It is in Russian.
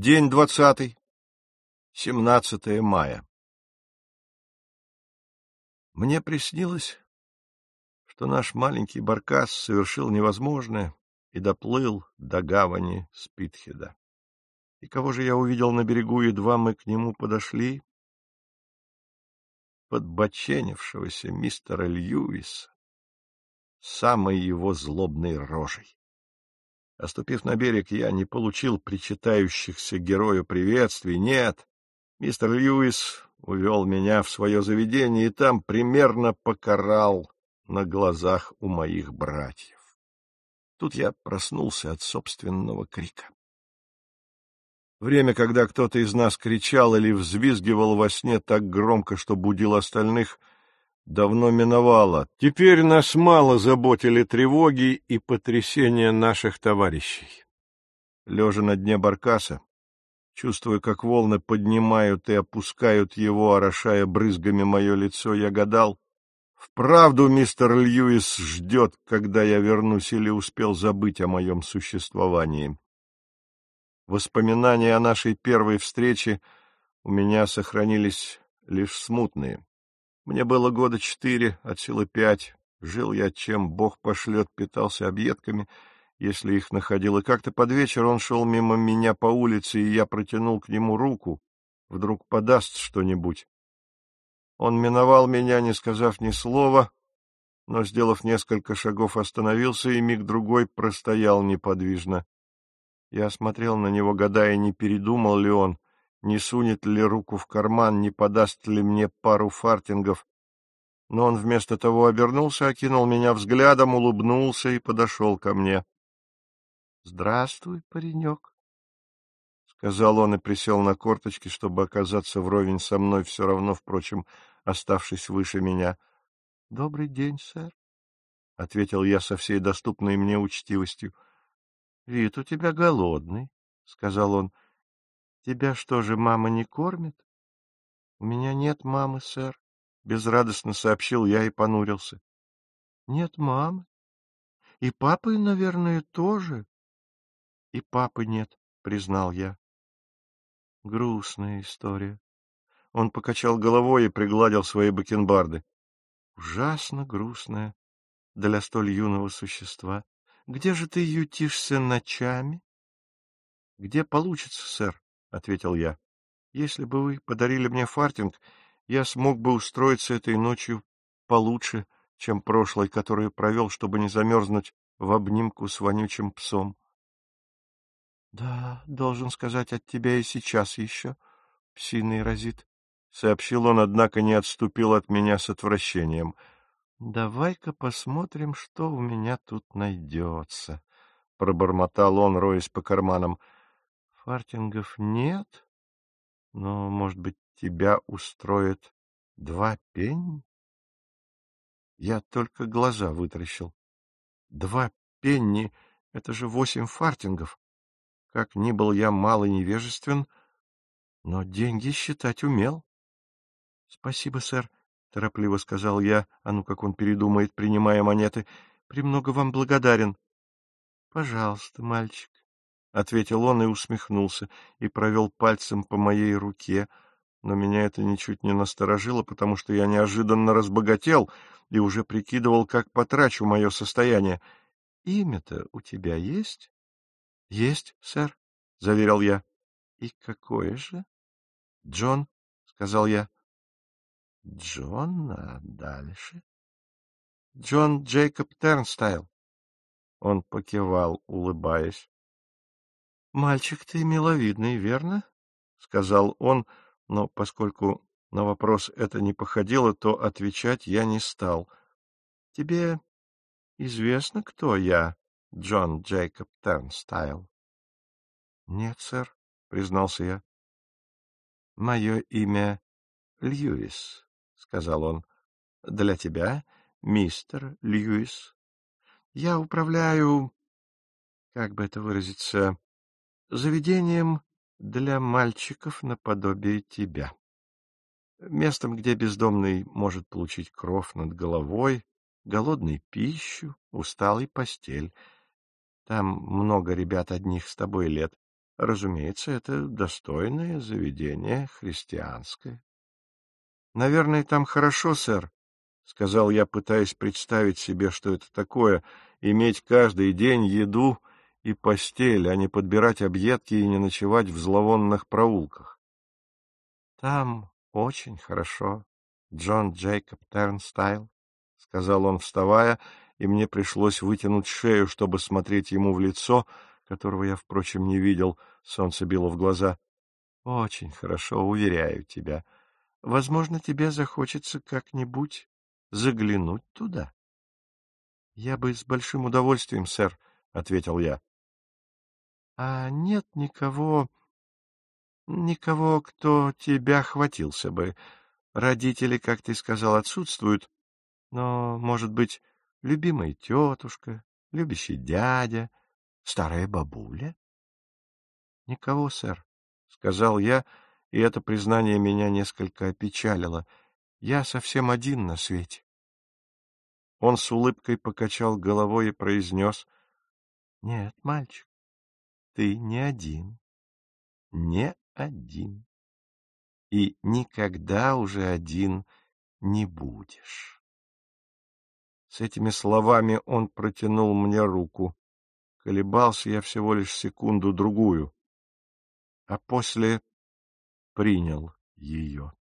День 20, 17 мая. Мне приснилось, что наш маленький баркас совершил невозможное и доплыл до гавани Спитхеда. И кого же я увидел на берегу, едва мы к нему подошли? Подбоченившегося мистера Льюиса, самой его злобной рожей. Оступив на берег, я не получил причитающихся герою приветствий. Нет, мистер Льюис увел меня в свое заведение и там примерно покарал на глазах у моих братьев. Тут я проснулся от собственного крика. Время, когда кто-то из нас кричал или взвизгивал во сне так громко, что будил остальных, давно миновало. Теперь нас мало заботили тревоги и потрясения наших товарищей. Лежа на дне баркаса, чувствуя, как волны поднимают и опускают его, орошая брызгами мое лицо, я гадал, вправду мистер Льюис ждет, когда я вернусь, или успел забыть о моем существовании. Воспоминания о нашей первой встрече у меня сохранились лишь смутные. Мне было 4 года, от силы 5. Жил я, чем Бог пошлет, питался объедками, если их находил. И как-то под вечер он шел мимо меня по улице, и я протянул к нему руку. Вдруг подаст что-нибудь. Он миновал меня, не сказав ни слова, но, сделав несколько шагов, остановился и миг-другой простоял неподвижно. Я смотрел на него, гадая, не передумал ли он, не сунет ли руку в карман, не подаст ли мне пару фартингов. Но он вместо того обернулся, окинул меня взглядом, улыбнулся и подошел ко мне. — Здравствуй, паренек, — сказал он и присел на корточки, чтобы оказаться вровень со мной, все равно, впрочем, оставшись выше меня. — Добрый день, сэр, — ответил я со всей доступной мне учтивостью. — Вид у тебя голодный, — сказал он. — Тебя что же, мама не кормит? — У меня нет мамы, сэр, — безрадостно сообщил я и понурился. — Нет мамы? И папы, наверное, тоже? — И папы нет, — признал я. Грустная история. Он покачал головой и пригладил свои бакенбарды. Ужасно грустная для столь юного существа. Где же ты ютишься ночами? — Где получится, сэр, — ответил я. — Если бы вы подарили мне фартинг, я смог бы устроиться этой ночью получше, чем прошлой, которую провел, чтобы не замерзнуть в обнимку с вонючим псом. — Да, должен сказать, от тебя и сейчас еще псиный разит, — сообщил он, однако не отступил от меня с отвращением. — Давай-ка посмотрим, что у меня тут найдется, — пробормотал он, роясь по карманам. — Фартингов нет, но, может быть, тебя устроит 2 пенни? Я только глаза вытаращил. 2 пенни — это же 8 фартингов. Как ни был я мало невежествен, но деньги считать умел. — Спасибо, сэр, — торопливо сказал я, а ну как он передумает, принимая монеты. — Премного вам благодарен. — Пожалуйста, мальчик, — ответил он и усмехнулся, и провел пальцем по моей руке, но меня это ничуть не насторожило, потому что я неожиданно разбогател и уже прикидывал, как потрачу мое состояние. — Имя-то у тебя есть? — Есть, сэр, — заверил я. — И какое же? — Джон, — сказал я. — Джон, а дальше? — Джон Джейкоб Тернстайл. Он покивал, улыбаясь. — Мальчик ты миловидный, верно? — сказал он, но поскольку на вопрос это не походило, то отвечать я не стал. — Тебе известно, кто я, Джон Джейкоб Тернстайл? — Нет, сэр, — признался я. — Мое имя Льюис, — сказал он. — Для тебя, мистер Льюис. Я управляю, как бы это выразиться, заведением для мальчиков наподобие тебя. Местом, где бездомный может получить кров над головой, голодный пищу, усталый постель. Там много ребят одних с тобой лет. Разумеется, это достойное заведение христианское. — Наверное, там хорошо, сэр, — сказал я, пытаясь представить себе, что это такое — иметь каждый день еду и постель, а не подбирать объедки и не ночевать в зловонных проулках. — Там очень хорошо, Джон Джейкоб Тернстайл, — сказал он, вставая, и мне пришлось вытянуть шею, чтобы смотреть ему в лицо, которого я, впрочем, не видел, солнце било в глаза. — Очень хорошо, уверяю тебя. Возможно, тебе захочется как-нибудь заглянуть туда. — Я бы с большим удовольствием, сэр, — ответил я. — А нет никого, кто тебя хватился бы. Родители, как ты сказал, отсутствуют, но, может быть, любимая тетушка, любящий дядя, старая бабуля? — Никого, сэр, — сказал я, и это признание меня несколько опечалило. Я совсем один на свете. Он с улыбкой покачал головой и произнес: — Нет, мальчик, ты не один, не один, и никогда уже один не будешь. С этими словами он протянул мне руку. Колебался я всего лишь секунду-другую, а после принял ее.